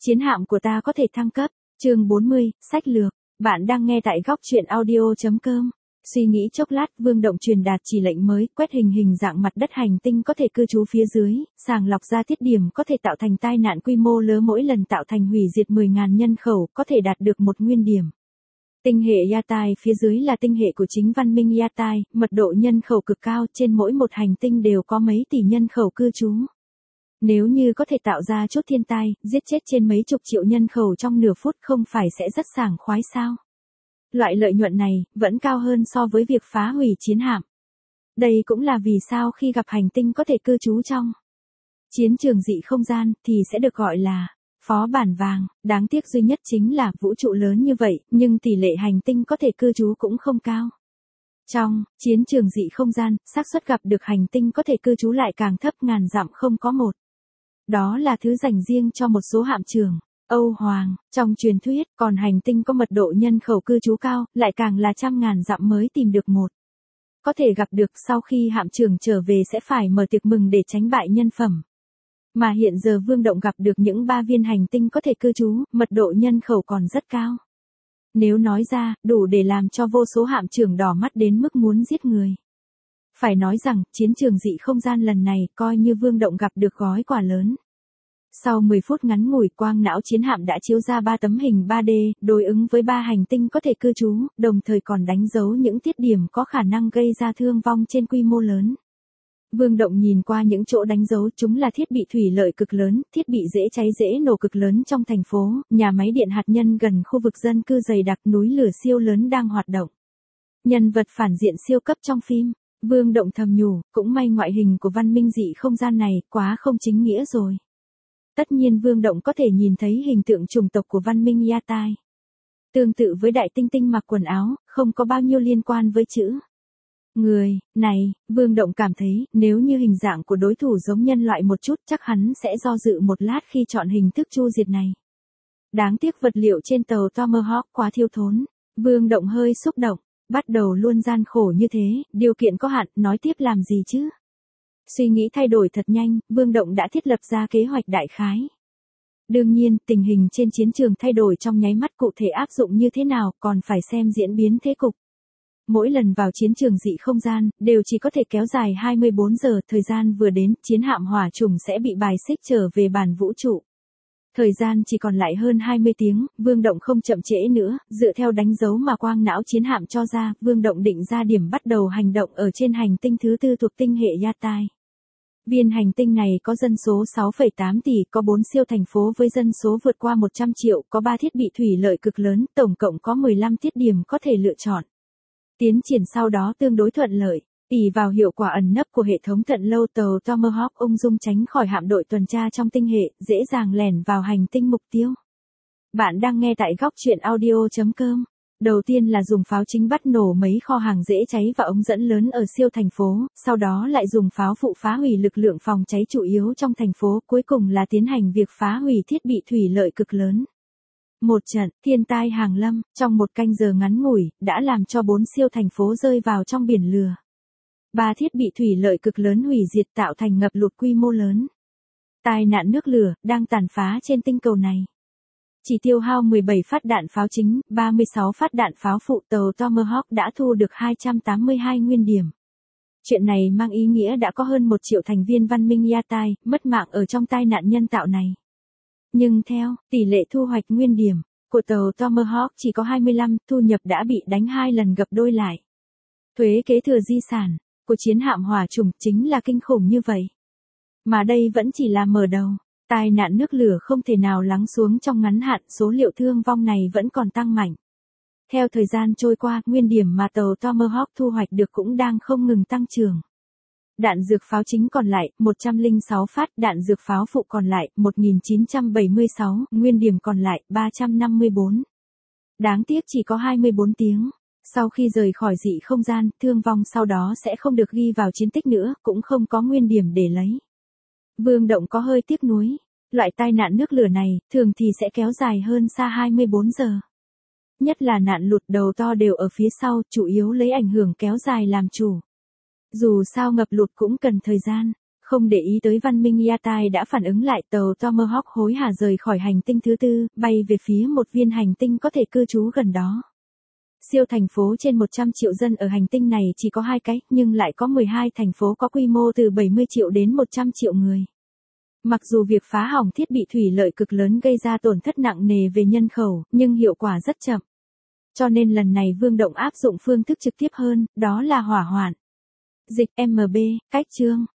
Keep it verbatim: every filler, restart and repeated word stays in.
Chiến hạm của ta có thể thăng cấp. Chương bốn mươi, sách lược. Bạn đang nghe tại góc truyện audio chấm com. Suy nghĩ chốc lát, Vương Động truyền đạt chỉ lệnh mới, quét hình hình dạng mặt đất hành tinh có thể cư trú phía dưới, sàng lọc ra thiết điểm có thể tạo thành tai nạn quy mô lớn, mỗi lần tạo thành hủy diệt mười nghìn nhân khẩu, có thể đạt được một nguyên điểm. Tinh hệ Yatai phía dưới là tinh hệ của chính văn minh Yatai, mật độ nhân khẩu cực cao, trên mỗi một hành tinh đều có mấy tỷ nhân khẩu cư trú. Nếu như có thể tạo ra chút thiên tai, giết chết trên mấy chục triệu nhân khẩu trong nửa phút, không phải sẽ rất sảng khoái sao? Loại lợi nhuận này, vẫn cao hơn so với việc phá hủy chiến hạm. Đây cũng là vì sao khi gặp hành tinh có thể cư trú trong chiến trường dị không gian, thì sẽ được gọi là phó bản vàng. Đáng tiếc duy nhất chính là vũ trụ lớn như vậy, nhưng tỷ lệ hành tinh có thể cư trú cũng không cao. Trong chiến trường dị không gian, xác suất gặp được hành tinh có thể cư trú lại càng thấp, ngàn dặm không có một. Đó là thứ dành riêng cho một số hạm trưởng Âu Hoàng. Trong truyền thuyết, còn hành tinh có mật độ nhân khẩu cư trú cao, lại càng là trăm ngàn dặm mới tìm được một. Có thể gặp được, sau khi hạm trưởng trở về sẽ phải mở tiệc mừng để tránh bại nhân phẩm. Mà hiện giờ Vương Động gặp được những ba viên hành tinh có thể cư trú, mật độ nhân khẩu còn rất cao. Nếu nói ra, đủ để làm cho vô số hạm trưởng đỏ mắt đến mức muốn giết người. Phải nói rằng, chiến trường dị không gian lần này, coi như Vương Động gặp được gói quà lớn. Sau mười phút ngắn ngủi, quang não chiến hạm đã chiếu ra ba tấm hình ba D, đối ứng với ba hành tinh có thể cư trú, đồng thời còn đánh dấu những tiết điểm có khả năng gây ra thương vong trên quy mô lớn. Vương Động nhìn qua những chỗ đánh dấu, chúng là thiết bị thủy lợi cực lớn, thiết bị dễ cháy dễ nổ cực lớn trong thành phố, nhà máy điện hạt nhân gần khu vực dân cư dày đặc, núi lửa siêu lớn đang hoạt động. Nhân vật phản diện siêu cấp trong phim. Vương Động thầm nhủ, cũng may ngoại hình của văn minh dị không gian này quá không chính nghĩa rồi. Tất nhiên Vương Động có thể nhìn thấy hình tượng chủng tộc của văn minh Yatai. Tương tự với đại tinh tinh mặc quần áo, không có bao nhiêu liên quan với chữ người này. Vương Động cảm thấy, nếu như hình dạng của đối thủ giống nhân loại một chút, chắc hắn sẽ do dự một lát khi chọn hình thức chu diệt này. Đáng tiếc vật liệu trên tàu Tomahawk quá thiếu thốn. Vương Động hơi xúc động. Bắt đầu luôn gian khổ như thế, điều kiện có hạn, nói tiếp làm gì chứ? Suy nghĩ thay đổi thật nhanh, Vương Động đã thiết lập ra kế hoạch đại khái. Đương nhiên, tình hình trên chiến trường thay đổi trong nháy mắt, cụ thể áp dụng như thế nào, còn phải xem diễn biến thế cục. Mỗi lần vào chiến trường dị không gian, đều chỉ có thể kéo dài hai mươi bốn giờ, thời gian vừa đến, chiến hạm hỏa trùng sẽ bị bài xích trở về bản vũ trụ. Thời gian chỉ còn lại hơn hai mươi tiếng, Vương Động không chậm trễ nữa, dựa theo đánh dấu mà quang não chiến hạm cho ra, Vương Động định ra điểm bắt đầu hành động ở trên hành tinh thứ tư thuộc tinh hệ Yatai. Viên hành tinh này có dân số sáu phẩy tám tỷ, có bốn siêu thành phố với dân số vượt qua một trăm triệu, có ba thiết bị thủy lợi cực lớn, tổng cộng có mười lăm tiết điểm có thể lựa chọn. Tiến triển sau đó tương đối thuận lợi. ỷ vào hiệu quả ẩn nấp của hệ thống tận lâu, tàu Tomahawk ung dung tránh khỏi hạm đội tuần tra trong tinh hệ, dễ dàng lẻn vào hành tinh mục tiêu. Bạn đang nghe tại góc truyện audio chấm com. Đầu tiên là dùng pháo chính bắt nổ mấy kho hàng dễ cháy và ống dẫn lớn ở siêu thành phố, sau đó lại dùng pháo phụ phá hủy lực lượng phòng cháy chủ yếu trong thành phố, cuối cùng là tiến hành việc phá hủy thiết bị thủy lợi cực lớn. Một trận thiên tai hàng lâm, trong một canh giờ ngắn ngủi, đã làm cho bốn siêu thành phố rơi vào trong biển lửa. Ba thiết bị thủy lợi cực lớn hủy diệt, tạo thành ngập lụt quy mô lớn. Tai nạn nước lửa đang tàn phá trên tinh cầu này. Chỉ tiêu hao mười bảy phát đạn pháo chính, ba mươi sáu phát đạn pháo phụ, tàu Tomahawk đã thu được hai trăm tám mươi hai nguyên điểm. Chuyện này mang ý nghĩa đã có hơn một triệu thành viên văn minh Yatai mất mạng ở trong tai nạn nhân tạo này. Nhưng theo tỷ lệ thu hoạch nguyên điểm của tàu Tomahawk chỉ có hai mươi lăm, thu nhập đã bị đánh hai lần gấp đôi lại. Thuế kế thừa di sản của chiến hạm hỏa trùng chính là kinh khủng như vậy. Mà đây vẫn chỉ là mở đầu. Tai nạn nước lửa không thể nào lắng xuống trong ngắn hạn, số liệu thương vong này vẫn còn tăng mạnh. Theo thời gian trôi qua, nguyên điểm mà tàu Tomahawk thu hoạch được cũng đang không ngừng tăng trưởng. Đạn dược pháo chính còn lại, một trăm lẻ sáu phát, đạn dược pháo phụ còn lại, một nghìn chín trăm bảy mươi sáu, nguyên điểm còn lại, ba trăm năm mươi tư. Đáng tiếc chỉ có hai mươi tư tiếng. Sau khi rời khỏi dị không gian, thương vong sau đó sẽ không được ghi vào chiến tích nữa, cũng không có nguyên điểm để lấy. Vương Động có hơi tiếc nuối. Loại tai nạn nước lửa này, thường thì sẽ kéo dài hơn xa hai mươi bốn giờ. Nhất là nạn lụt đầu to đều ở phía sau, chủ yếu lấy ảnh hưởng kéo dài làm chủ. Dù sao ngập lụt cũng cần thời gian. Không để ý tới văn minh Yatai đã phản ứng lại, tàu Tomahawk hối hả rời khỏi hành tinh thứ tư, bay về phía một viên hành tinh có thể cư trú gần đó. Siêu thành phố trên một trăm triệu dân ở hành tinh này chỉ có hai cái, nhưng lại có mười hai thành phố có quy mô từ bảy mươi triệu đến một trăm triệu người. Mặc dù việc phá hỏng thiết bị thủy lợi cực lớn gây ra tổn thất nặng nề về nhân khẩu, nhưng hiệu quả rất chậm. Cho nên lần này Vương Động áp dụng phương thức trực tiếp hơn, đó là hỏa hoạn. Dịch em bê, cách chương.